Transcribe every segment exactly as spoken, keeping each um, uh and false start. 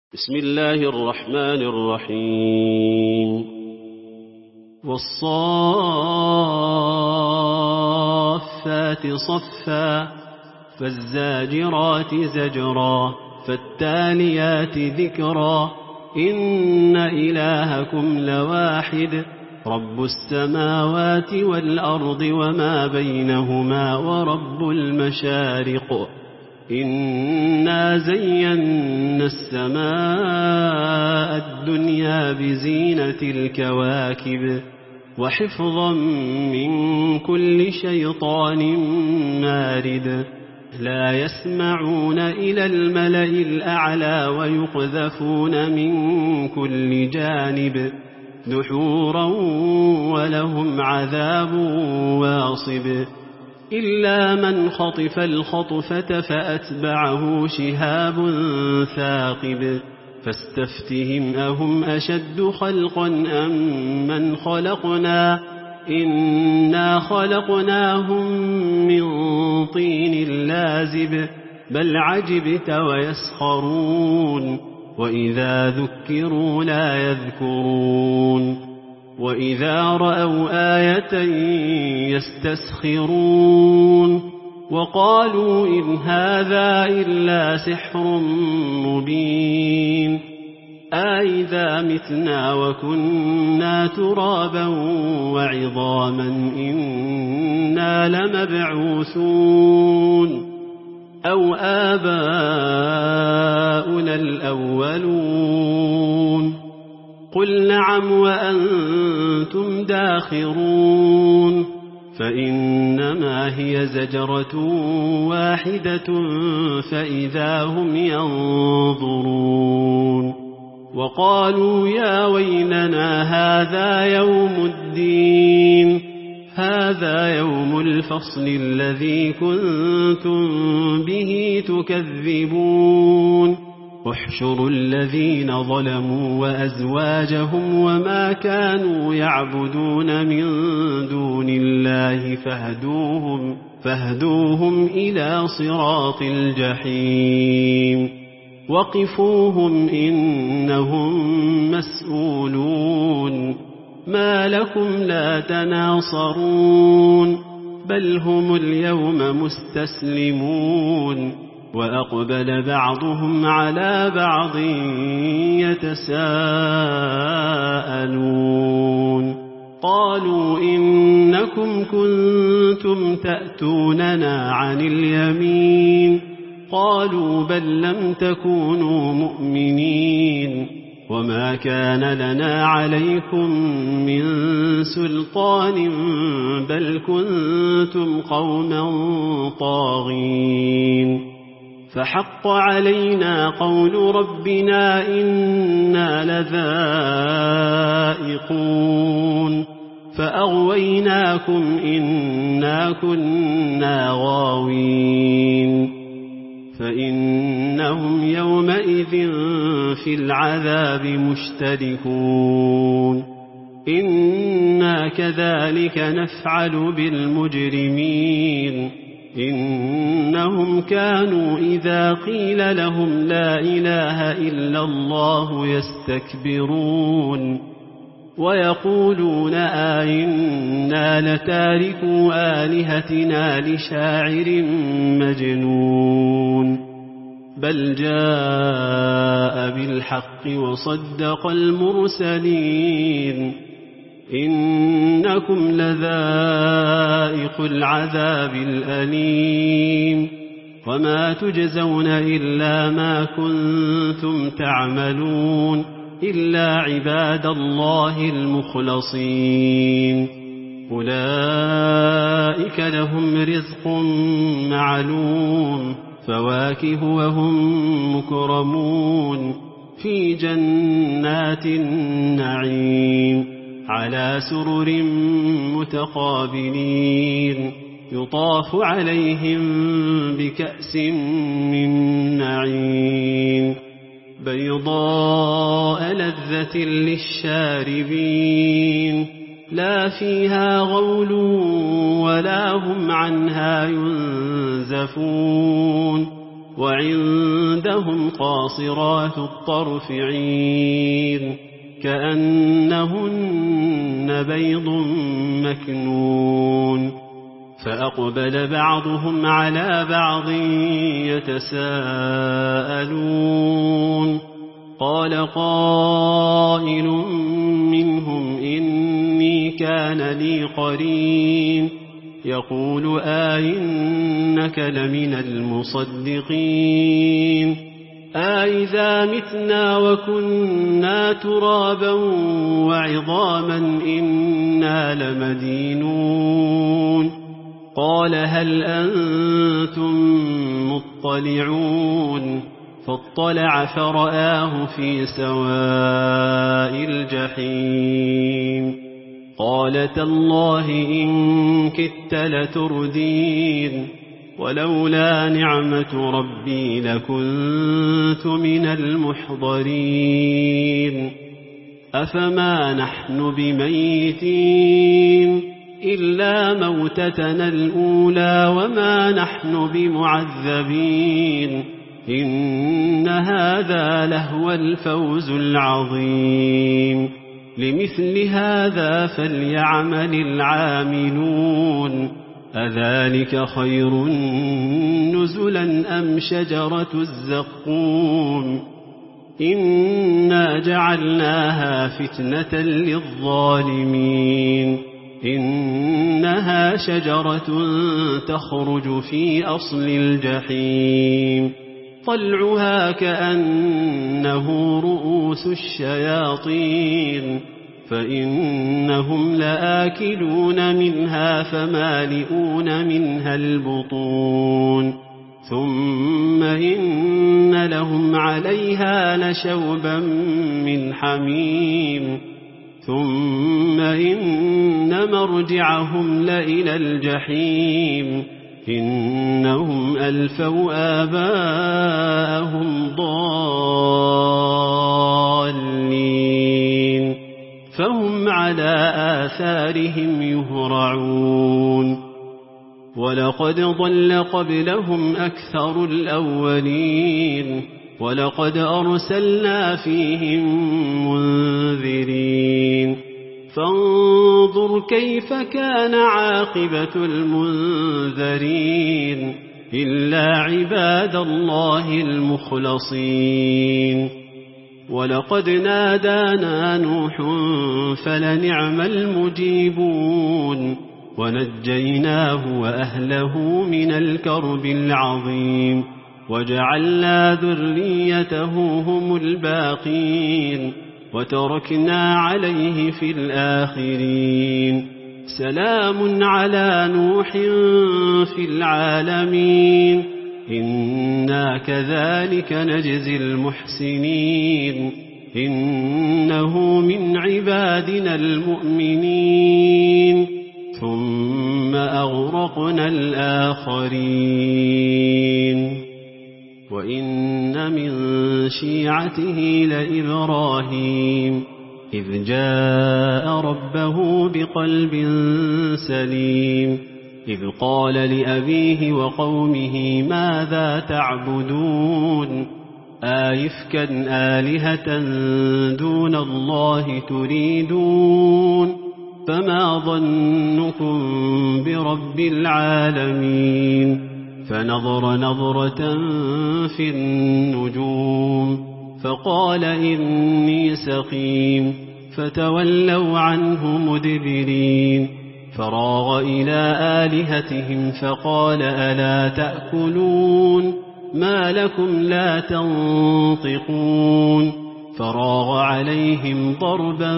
بسم الله الرحمن الرحيم والصافات صفا فالزاجرات زجرا فالتاليات ذكرا إن إلهكم لواحد رب السماوات والأرض وما بينهما ورب المشارق إنا زينا السماء الدنيا بزينة الكواكب وحفظا من كل شيطان مارد لا يسمعون إلى الملأ الأعلى ويقذفون من كل جانب دحورا ولهم عذاب واصب إلا من خطف الخطفة فأتبعه شهاب ثاقب فاستفتهم أهم أشد خلقا أم من خلقنا إنا خلقناهم من طين لازب بل عجبت ويسخرون وإذا ذكروا لا يذكرون وإذا رأوا آية يستسخرون وقالوا إن هذا إلا سحر مبين أإذا متنا وكنا ترابا وعظاما إنا لمبعوثون أو آباؤنا الأولون قل نعم وأنتم داخرون فإنما هي زجرة واحدة فإذا هم ينظرون وقالوا يا ويلنا هذا يوم الدين هذا يوم الفصل الذي كنتم به تكذبون احشروا الذين ظلموا وأزواجهم وما كانوا يعبدون من دون الله فاهدوهم, فاهدوهم إلى صراط الجحيم وقفوهم إنهم مسؤولون ما لكم لا تناصرون بل هم اليوم مستسلمون وأقبل بعضهم على بعض يتساءلون قالوا إنكم كنتم تأتوننا عن اليمين قالوا بل لم تكونوا مؤمنين وما كان لنا عليكم من سلطان بل كنتم قوما طاغين فحق علينا قول ربنا إنا لذائقون فأغويناكم إنا كنا غاوين فإنهم يومئذ في العذاب مشتركون إنا كذلك نفعل بالمجرمين إنهم كانوا إذا قيل لهم لا إله إلا الله يستكبرون ويقولون آئنا لتاركوا آلهتنا لشاعر مجنون بل جاء بالحق وصدق المرسلين إنكم لذائق العذاب الأليم وما تجزون إلا ما كنتم تعملون إلا عباد الله المخلصين أولئك لهم رزق معلوم فواكه وهم مكرمون في جنات النعيم على سرر متقابلين يطاف عليهم بكأس من نعيم بيضاء لذة للشاربين لا فيها غول ولا هم عنها ينزفون وعندهم قاصرات الطرف عين كأنهن بيض مكنون فأقبل بعضهم على بعض يتساءلون قال قائل منهم إني كان لي قرين يقول آئنك لمن المصدقين آئذا متنا وكنا ترابا وعظاما إنا لمدينون قال هل أنتم مطلعون فاطلع فرآه في سواء الجحيم قال تالله إن كدت لتردين ولولا نعمة ربي لكنت من المحضرين أفما نحن بميتين إلا موتتنا الأولى وما نحن بمعذبين إن هذا لهو الفوز العظيم لمثل هذا فليعمل العاملون أذلك خير نزلا أم شجرة الزقوم إنا جعلناها فتنة للظالمين إنها شجرة تخرج في أصل الجحيم طلعها كأنه رؤوس الشياطين فإنهم لآكلون منها فمالئون منها البطون ثم إن لهم عليها لشوبا من حميم ثم إن مرجعهم لإلى الجحيم إنهم ألفوا آباءهم ضالين فهم على آثارهم يهرعون ولقد ضل قبلهم أكثر الأولين ولقد أرسلنا فيهم منذرين فانظر كيف كان عاقبة المنذرين إلا عباد الله المخلصين ولقد نادانا نوح فلنعم المجيبون ونجيناه وأهله من الكرب العظيم وجعلنا ذريته هم الباقين وتركنا عليه في الآخرين سلام على نوح في العالمين إنا كذلك نجزي المحسنين إنه من عبادنا المؤمنين ثم أغرقنا الآخرين وإن من شيعته لإبراهيم إذ جاء ربه بقلب سليم إذ قال لأبيه وقومه ماذا تعبدون آئفكا آلهة دون الله تريدون فما ظنكم برب العالمين فنظر نظرة في النجوم فقال إني سقيم فتولوا عنه مدبرين فراغ إلى آلهتهم فقال ألا تأكلون ما لكم لا تنطقون فراغ عليهم ضربا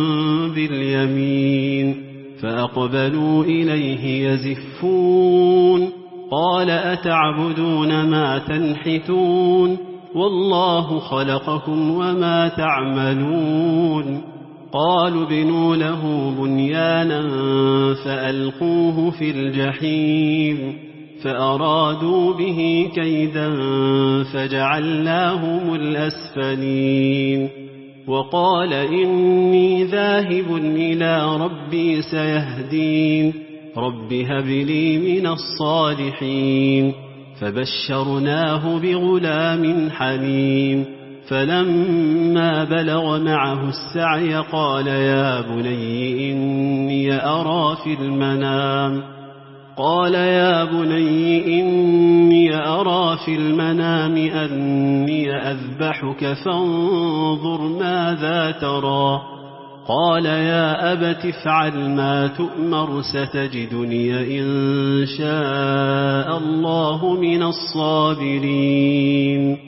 باليمين فأقبلوا إليه يزفون قال أتعبدون ما تنحتون والله خلقكم وما تعملون قالوا بنوا له بنيانا فألقوه في الجحيم فأرادوا به كيدا فجعلناهم الأسفلين وقال إني ذاهب إلى ربي سيهدين رب هب لي من الصالحين فبشرناه بغلام حليم. فلما بلغ معه السعي قال يا بني إني أرى في المنام قال يا بني إني أرى في المنام أني أذبحك فانظر ماذا ترى. قال يا أبت افعل ما تؤمر ستجدني إن شاء الله من الصابرين.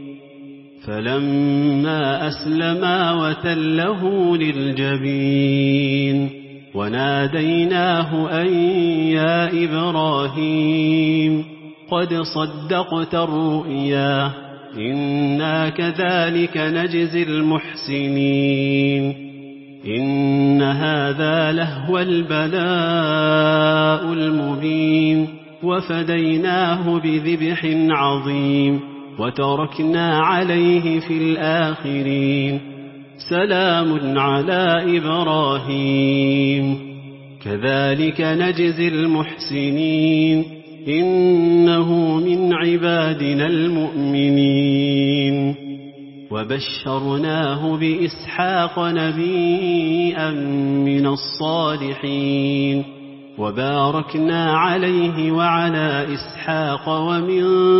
فلما أسلما وتله للجبين وناديناه أن يا إبراهيم قد صدقت الرؤيا إنا كذلك نجزي المحسنين إن هذا لهو البلاء المبين وفديناه بذبح عظيم وتركنا عليه في الآخرين سلام على إبراهيم كذلك نجزي المحسنين إنه من عبادنا المؤمنين. وبشرناه بإسحاق نبيا من الصالحين وباركنا عليه وعلى إسحاق ومن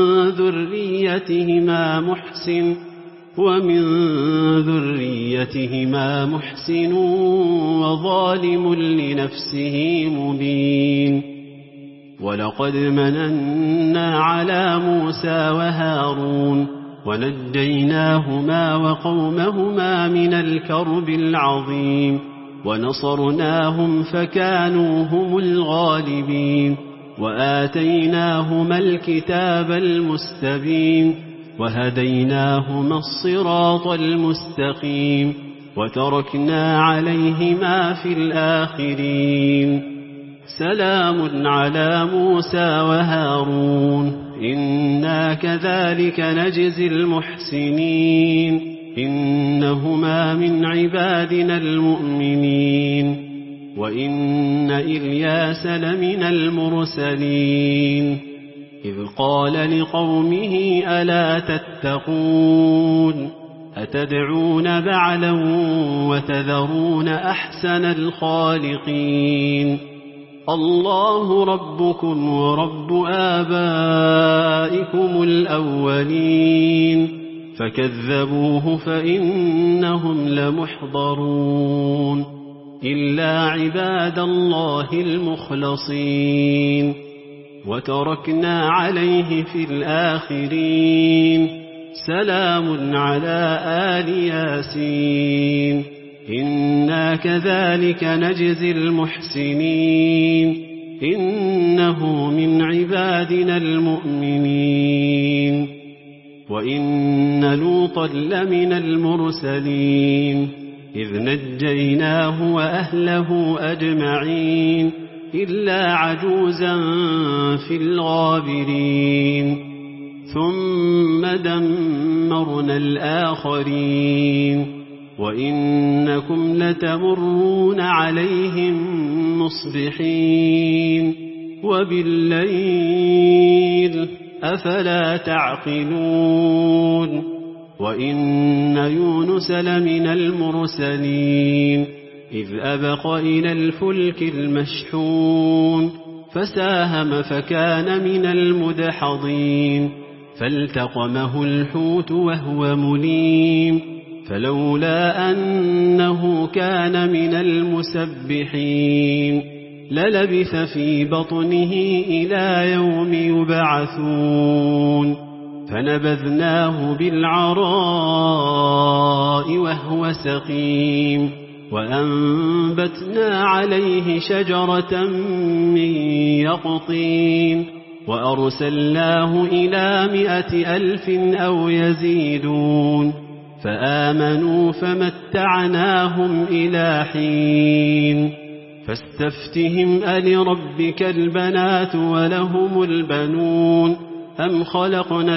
ذريتهما محسن ومن ذريتهما محسن وظالم لنفسه مبين. ولقد مننا على موسى وهارون ونجيناهما وقومهما من الكرب العظيم ونصرناهم فكانوا هم الغالبين وآتيناهما الكتاب المستبين وهديناهما الصراط المستقيم وتركنا عليهما في الآخرين سلام على موسى وهارون إنا كذلك نجزي المحسنين إنهما من عبادنا المؤمنين. وإن إلياس لمن المرسلين إذ قال لقومه ألا تتقون أتدعون بعلا وتذرون أحسن الخالقين الله ربكم ورب آبائكم الأولين فكذبوه فإنهم لمحضرون إلا عباد الله المخلصين. وتركنا عليه في الآخرين سلام على آل ياسين إنا كذلك نجزي المحسنين إنه من عبادنا المؤمنين. وإن لوطا لمن المرسلين إذ نجيناه وأهله أجمعين إلا عجوزا في الغابرين ثم دمرنا الآخرين وإنكم لتمرون عليهم مصبحين وبالليل أفلا تعقلون. وإن يونس لمن المرسلين إذ أبق إلى الفلك المشحون فساهم فكان من المدحضين فالتقمه الحوت وهو مليم فلولا أنه كان من المسبحين للبث في بطنه إلى يوم يبعثون فنبذناه بالعراء وهو سقيم وأنبتنا عليه شجرة من يقطين وأرسلناه إلى مائة ألف أو يزيدون فآمنوا فمتعناهم إلى حين فاستفتهم ألربك البنات ولهم البنون أم خلقنا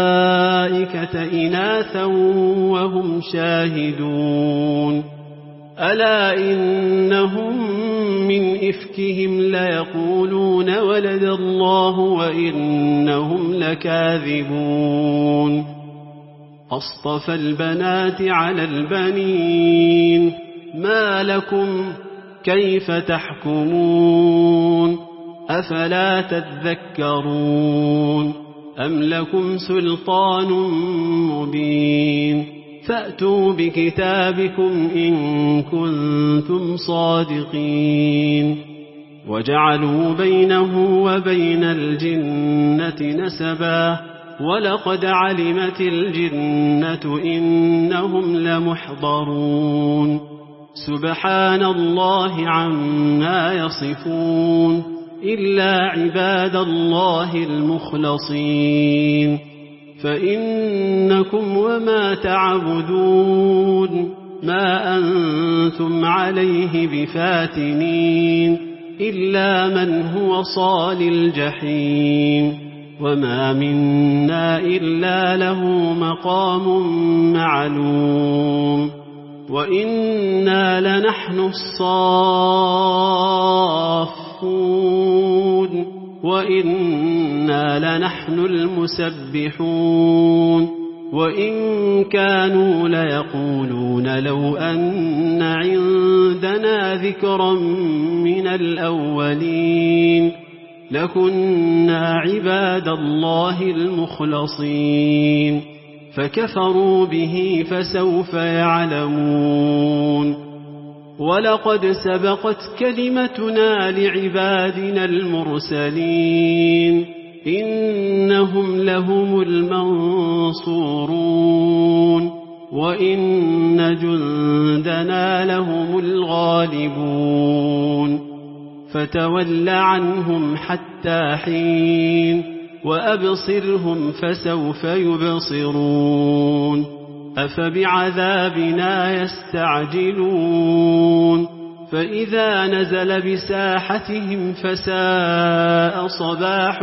الملائكة إناثا وهم شاهدون ألا إنهم من إفكهم ليقولون ولد الله وإنهم لكاذبون أصطفى البنات على البنين ما لكم كيف تحكمون أفلا تذكرون أم لكم سلطان مبين فأتوا بكتابكم إن كنتم صادقين وجعلوا بينه وبين الجنة نسبا ولقد علمت الجنة إنهم لمحضرون سبحان الله عما يصفون إلا عباد الله المخلصين فإنكم وما تعبدون ما أنتم عليه بفاتنين إلا من هو صال الجحيم وما منا إلا له مقام معلوم وإنا لنحن الصافون وإنا لنحن المسبحون وإن كانوا ليقولون لو أن عندنا ذكرا من الأولين لكنا عباد الله المخلصين فكفروا به فسوف يعلمون ولقد سبقت كلمتنا لعبادنا المرسلين إنهم لهم المنصورون وإن جندنا لهم الغالبون فتول عنهم حتى حين وأبصرهم فسوف يبصرون أفبعذابنا يستعجلون فإذا نزل بساحتهم فساء صباح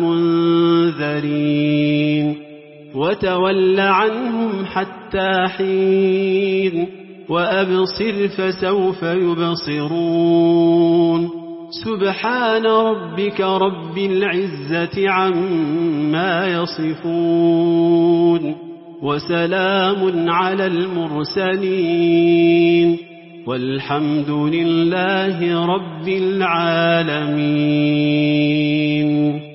المنذرين وتول عنهم حتى حين وأبصر فسوف يبصرون سبحان ربك رب العزة عما يصفون وسلام على المرسلين والحمد لله رب العالمين.